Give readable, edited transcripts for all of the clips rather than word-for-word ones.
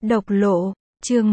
Độc lộ, chương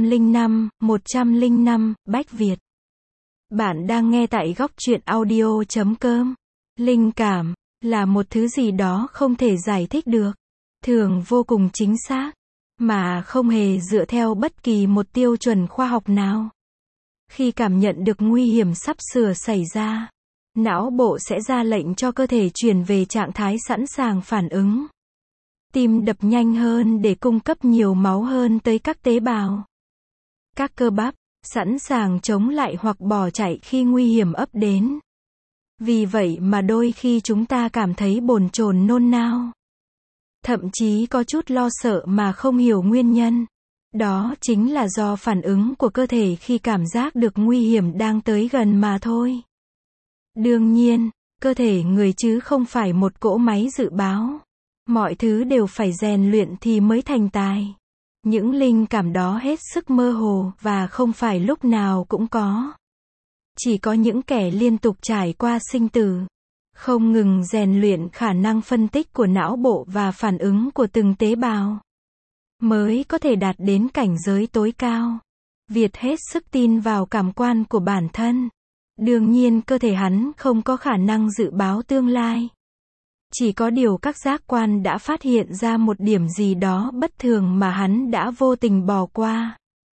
105, Bách Việt. Bạn đang nghe tại góc truyện audio.com. Linh cảm là một thứ gì đó không thể giải thích được, thường vô cùng chính xác, mà không hề dựa theo bất kỳ một tiêu chuẩn khoa học nào. Khi cảm nhận được nguy hiểm sắp sửa xảy ra, não bộ sẽ ra lệnh cho cơ thể chuyển về trạng thái sẵn sàng phản ứng. Tim đập nhanh hơn để cung cấp nhiều máu hơn tới các tế bào. Các cơ bắp sẵn sàng chống lại hoặc bỏ chạy khi nguy hiểm ập đến. Vì vậy mà đôi khi chúng ta cảm thấy bồn chồn nôn nao. Thậm chí có chút lo sợ mà không hiểu nguyên nhân. Đó chính là do phản ứng của cơ thể khi cảm giác được nguy hiểm đang tới gần mà thôi. Đương nhiên, cơ thể người chứ không phải một cỗ máy dự báo. Mọi thứ đều phải rèn luyện thì mới thành tài. Những linh cảm đó hết sức mơ hồ và không phải lúc nào cũng có. Chỉ có những kẻ liên tục trải qua sinh tử, không ngừng rèn luyện khả năng phân tích của não bộ và phản ứng của từng tế bào, mới có thể đạt đến cảnh giới tối cao. Việt hết sức tin vào cảm quan của bản thân. Đương nhiên cơ thể hắn không có khả năng dự báo tương lai. Chỉ có điều các giác quan đã phát hiện ra một điểm gì đó bất thường mà hắn đã vô tình bỏ qua.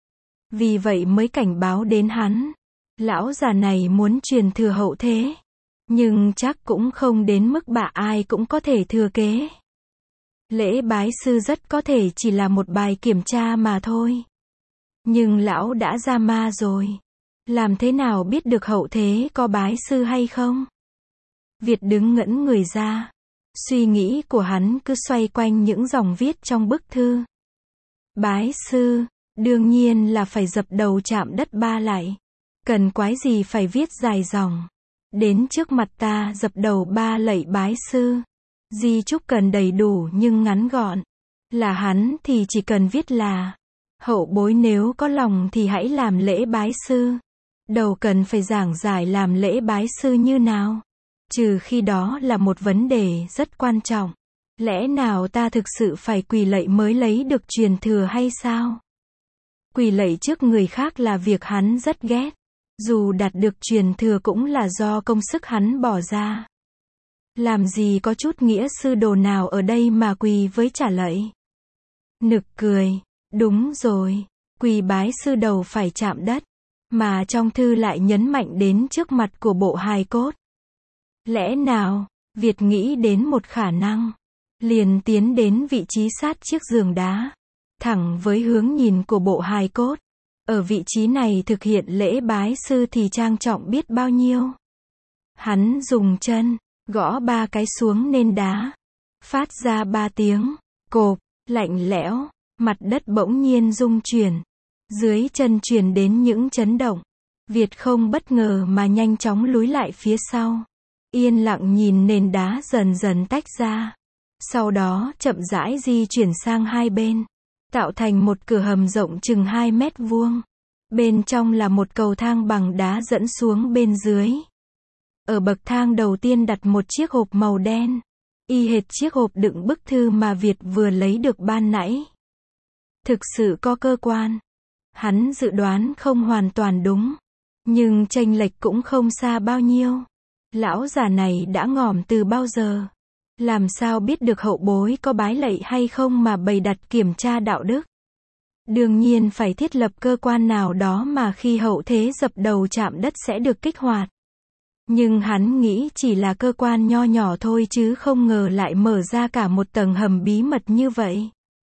Vì vậy mới cảnh báo đến hắn. Lão già này muốn truyền thừa hậu thế. Nhưng chắc cũng không đến mức bạ ai cũng có thể thừa kế. Lễ bái sư rất có thể chỉ là một bài kiểm tra mà thôi. Nhưng lão đã ra ma rồi. Làm thế nào biết được hậu thế có bái sư hay không? Việt đứng ngẩn người ra. Suy nghĩ của hắn cứ xoay quanh những dòng viết trong bức thư. Bái sư, đương nhiên là phải dập đầu chạm đất ba lạy. Cần quái gì phải viết dài dòng. Đến trước mặt ta dập đầu ba lạy bái sư. Di chúc cần đầy đủ nhưng ngắn gọn. Là hắn thì chỉ cần viết là: hậu bối nếu có lòng thì hãy làm lễ bái sư. Đầu cần phải giảng giải làm lễ bái sư như nào. Trừ khi đó là một vấn đề rất quan trọng. Lẽ nào ta thực sự phải quỳ lạy mới lấy được truyền thừa hay sao? Quỳ lạy trước người khác là việc hắn rất ghét. Dù đạt được truyền thừa cũng là do công sức hắn bỏ ra. Làm gì có chút nghĩa sư đồ nào ở đây mà quỳ với trả lạy. Nực cười. Đúng rồi. Quỳ bái sư đầu phải chạm đất. Mà trong thư lại nhấn mạnh đến trước mặt của bộ hài cốt. Lẽ nào, Việt nghĩ đến một khả năng. Liền tiến đến vị trí sát chiếc giường đá. Thẳng với hướng nhìn của bộ hài cốt. Ở vị trí này thực hiện lễ bái sư thì trang trọng biết bao nhiêu. Hắn dùng chân, gõ 3 cái xuống nền đá. Phát ra 3 tiếng, cộp, lạnh lẽo, mặt đất bỗng nhiên rung chuyển. Dưới chân truyền đến những chấn động. Việt không bất ngờ mà nhanh chóng lùi lại phía sau. Yên lặng nhìn nền đá dần dần tách ra. Sau đó chậm rãi di chuyển sang hai bên. Tạo thành một cửa hầm rộng chừng 2 mét vuông. Bên trong là một cầu thang bằng đá dẫn xuống bên dưới. Ở bậc thang đầu tiên đặt một chiếc hộp màu đen. Y hệt chiếc hộp đựng bức thư mà Việt vừa lấy được ban nãy. Thực sự có cơ quan. Hắn dự đoán không hoàn toàn đúng. Nhưng chênh lệch cũng không xa bao nhiêu. Lão già này đã ngỏm từ bao giờ? Làm sao biết được hậu bối có bái lạy hay không mà bày đặt kiểm tra đạo đức? Đương nhiên phải thiết lập cơ quan nào đó mà khi hậu thế dập đầu chạm đất sẽ được kích hoạt. Nhưng hắn nghĩ chỉ là cơ quan nho nhỏ thôi chứ không ngờ lại mở ra cả một tầng hầm bí mật như vậy.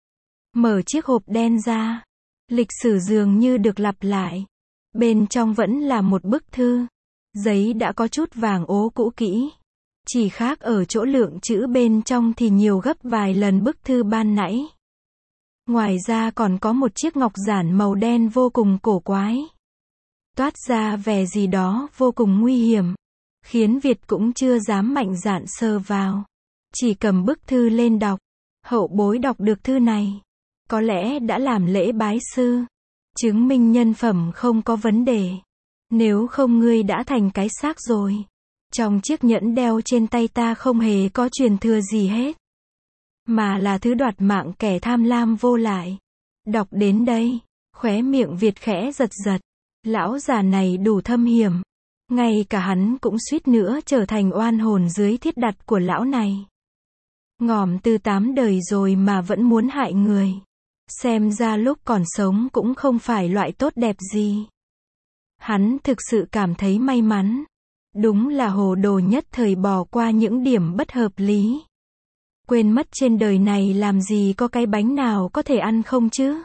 Mở chiếc hộp đen ra. Lịch sử dường như được lặp lại. Bên trong vẫn là một bức thư. Giấy đã có chút vàng ố cũ kỹ. Chỉ khác ở chỗ lượng chữ bên trong thì nhiều gấp vài lần bức thư ban nãy. Ngoài ra còn có một chiếc ngọc giản màu đen vô cùng cổ quái. Toát ra vẻ gì đó vô cùng nguy hiểm. Khiến Việt cũng chưa dám mạnh dạn sờ vào. Chỉ cầm bức thư lên đọc. Hậu bối đọc được thư này. Có lẽ đã làm lễ bái sư. Chứng minh nhân phẩm không có vấn đề. Nếu không ngươi đã thành cái xác rồi. Trong chiếc nhẫn đeo trên tay ta không hề có truyền thừa gì hết. Mà là thứ đoạt mạng kẻ tham lam vô lại. Đọc đến đây, khóe miệng Việt khẽ giật giật. Lão già này đủ thâm hiểm. Ngay cả hắn cũng suýt nữa trở thành oan hồn dưới thiết đặt của lão này. Ngòm từ 8 đời rồi mà vẫn muốn hại người. Xem ra lúc còn sống cũng không phải loại tốt đẹp gì. Hắn thực sự cảm thấy may mắn. Đúng là hồ đồ nhất thời bỏ qua những điểm bất hợp lý. Quên mất trên đời này làm gì có cái bánh nào có thể ăn không chứ?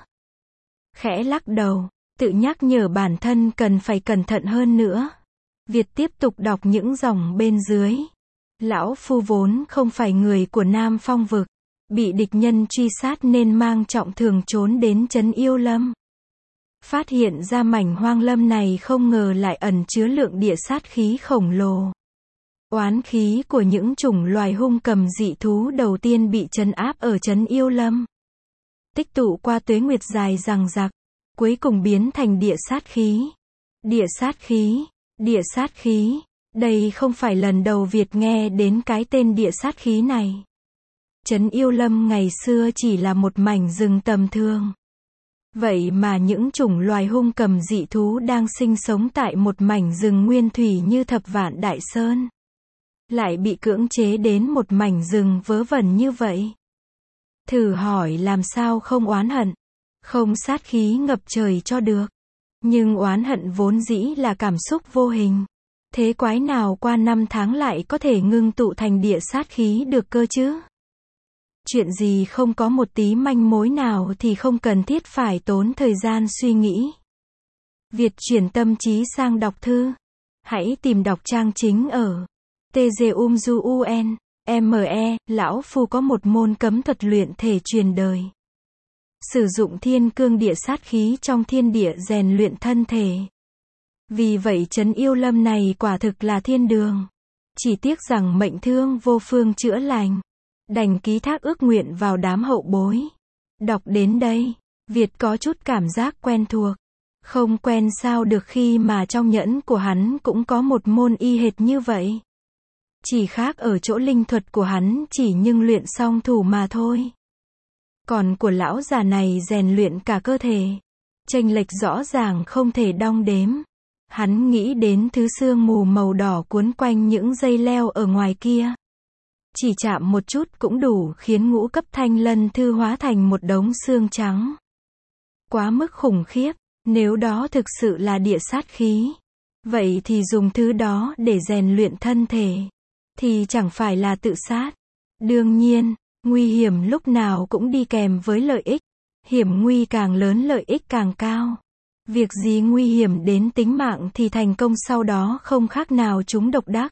Khẽ lắc đầu, tự nhắc nhở bản thân cần phải cẩn thận hơn nữa. Việt tiếp tục đọc những dòng bên dưới. Lão phu vốn không phải người của Nam Phong vực, bị địch nhân truy sát nên mang trọng thương trốn đến trấn Yêu Lâm. Phát hiện ra mảnh hoang lâm này không ngờ lại ẩn chứa lượng địa sát khí khổng lồ. Oán khí của những chủng loài hung cầm dị thú đầu tiên bị trấn áp ở trấn Yêu Lâm. Tích tụ qua tuế nguyệt dài dằng dặc, cuối cùng biến thành địa sát khí. Địa sát khí, địa sát khí. Đây không phải lần đầu Việt nghe đến cái tên địa sát khí này. Trấn Yêu Lâm ngày xưa chỉ là một mảnh rừng tầm thường. Vậy mà những chủng loài hung cầm dị thú đang sinh sống tại một mảnh rừng nguyên thủy như Thập Vạn Đại Sơn, lại bị cưỡng chế đến một mảnh rừng vớ vẩn như vậy. Thử hỏi làm sao không oán hận, không sát khí ngập trời cho được. Nhưng oán hận vốn dĩ là cảm xúc vô hình. Thế quái nào qua 5 tháng lại có thể ngưng tụ thành địa sát khí được cơ chứ? Chuyện gì không có một tí manh mối nào thì không cần thiết phải tốn thời gian suy nghĩ. Việt chuyển tâm trí sang đọc thư. Hãy tìm đọc trang chính ở TGUMJUN, ME, lão phu có một môn cấm thuật luyện thể truyền đời. Sử dụng thiên cương địa sát khí trong thiên địa rèn luyện thân thể. Vì vậy trấn Yêu Lâm này quả thực là thiên đường. Chỉ tiếc rằng mệnh thương vô phương chữa lành. Đành ký thác ước nguyện vào đám hậu bối. Đọc đến đây, Việt có chút cảm giác quen thuộc. Không quen sao được khi mà trong nhẫn của hắn cũng có một môn y hệt như vậy. Chỉ khác ở chỗ linh thuật của hắn chỉ nhưng luyện song thủ mà thôi. Còn của lão già này rèn luyện cả cơ thể. Chênh lệch rõ ràng không thể đong đếm. Hắn nghĩ đến thứ sương mù màu đỏ cuốn quanh những dây leo ở ngoài kia. Chỉ chạm một chút cũng đủ khiến ngũ cấp thanh lân thư hóa thành một đống xương trắng. Quá mức khủng khiếp, nếu đó thực sự là địa sát khí. Vậy thì dùng thứ đó để rèn luyện thân thể. Thì chẳng phải là tự sát. Đương nhiên, nguy hiểm lúc nào cũng đi kèm với lợi ích. Hiểm nguy càng lớn lợi ích càng cao. Việc gì nguy hiểm đến tính mạng thì thành công sau đó không khác nào chúng độc đắc.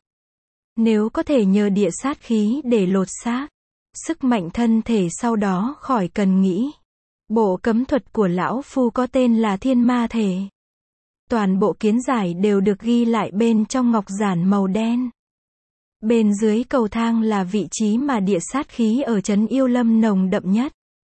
Nếu có thể nhờ địa sát khí để lột xác, sức mạnh thân thể sau đó khỏi cần nghĩ. Bộ cấm thuật của lão phu có tên là Thiên Ma Thể. Toàn bộ kiến giải đều được ghi lại bên trong ngọc giản màu đen. Bên dưới cầu thang là vị trí mà địa sát khí ở trấn Yêu Lâm nồng đậm nhất.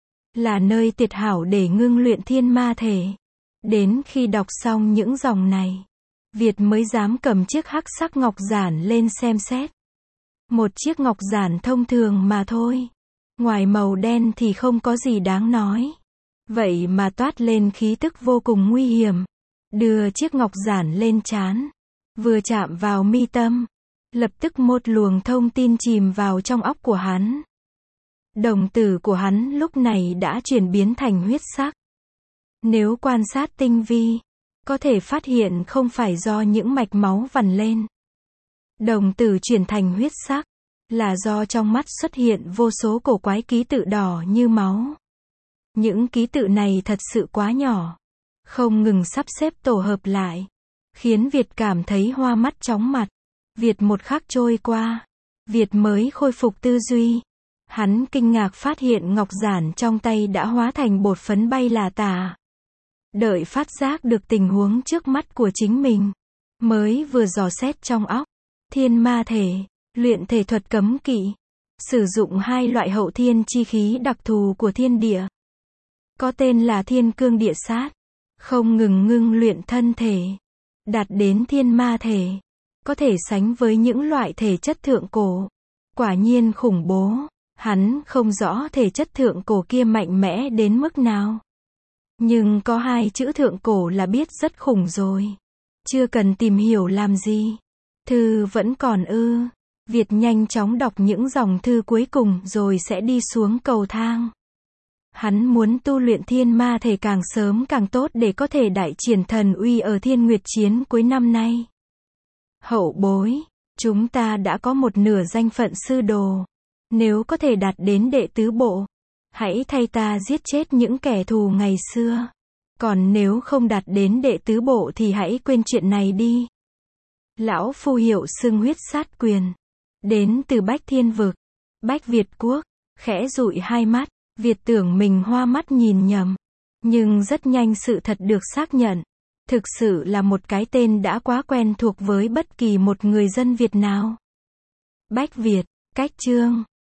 Là nơi tuyệt hảo để ngưng luyện thiên ma thể. Đến khi đọc xong những dòng này, Việt mới dám cầm chiếc hắc sắc ngọc giản lên xem xét. Một chiếc ngọc giản thông thường mà thôi. Ngoài màu đen thì không có gì đáng nói. Vậy mà toát lên khí tức vô cùng nguy hiểm. Đưa chiếc ngọc giản lên trán. Vừa chạm vào mi tâm. Lập tức một luồng thông tin chìm vào trong óc của hắn. Đồng tử của hắn lúc này đã chuyển biến thành huyết sắc. Nếu quan sát tinh vi, có thể phát hiện không phải do những mạch máu vằn lên. Đồng tử chuyển thành huyết sắc, là do trong mắt xuất hiện vô số cổ quái ký tự đỏ như máu. Những ký tự này thật sự quá nhỏ, không ngừng sắp xếp tổ hợp lại, khiến Việt cảm thấy hoa mắt chóng mặt. Việt một khắc trôi qua, Việt mới khôi phục tư duy. Hắn kinh ngạc phát hiện ngọc giản trong tay đã hóa thành bột phấn bay là tả. Đợi phát giác được tình huống trước mắt của chính mình, mới vừa dò xét trong óc. Thiên ma thể, luyện thể thuật cấm kỵ. Sử dụng hai loại hậu thiên chi khí đặc thù của thiên địa. Có tên là thiên cương địa sát. Không ngừng ngưng luyện thân thể. Đạt đến thiên ma thể. Có thể sánh với những loại thể chất thượng cổ. Quả nhiên khủng bố. Hắn không rõ thể chất thượng cổ kia mạnh mẽ đến mức nào. Nhưng có hai chữ thượng cổ là biết rất khủng rồi. Chưa cần tìm hiểu làm gì. Thư vẫn còn ư. Việt nhanh chóng đọc những dòng thư cuối cùng rồi sẽ đi xuống cầu thang. Hắn muốn tu luyện thiên ma thể càng sớm càng tốt để có thể đại triển thần uy ở Thiên Nguyệt Chiến cuối năm nay. Hậu bối, chúng ta đã có một nửa danh phận sư đồ. Nếu có thể đạt đến đệ tứ bộ, hãy thay ta giết chết những kẻ thù ngày xưa. Còn nếu không đạt đến đệ tứ bộ thì hãy quên chuyện này đi. Lão phu hiệu xưng huyết sát quyền. Đến từ Bách Thiên Vực. Bách Việt Quốc. Khẽ dụi hai mắt. Việt tưởng mình hoa mắt nhìn nhầm. Nhưng rất nhanh sự thật được xác nhận. Thực sự là một cái tên đã quá quen thuộc với bất kỳ một người dân Việt nào. Bách Việt. Cách chương.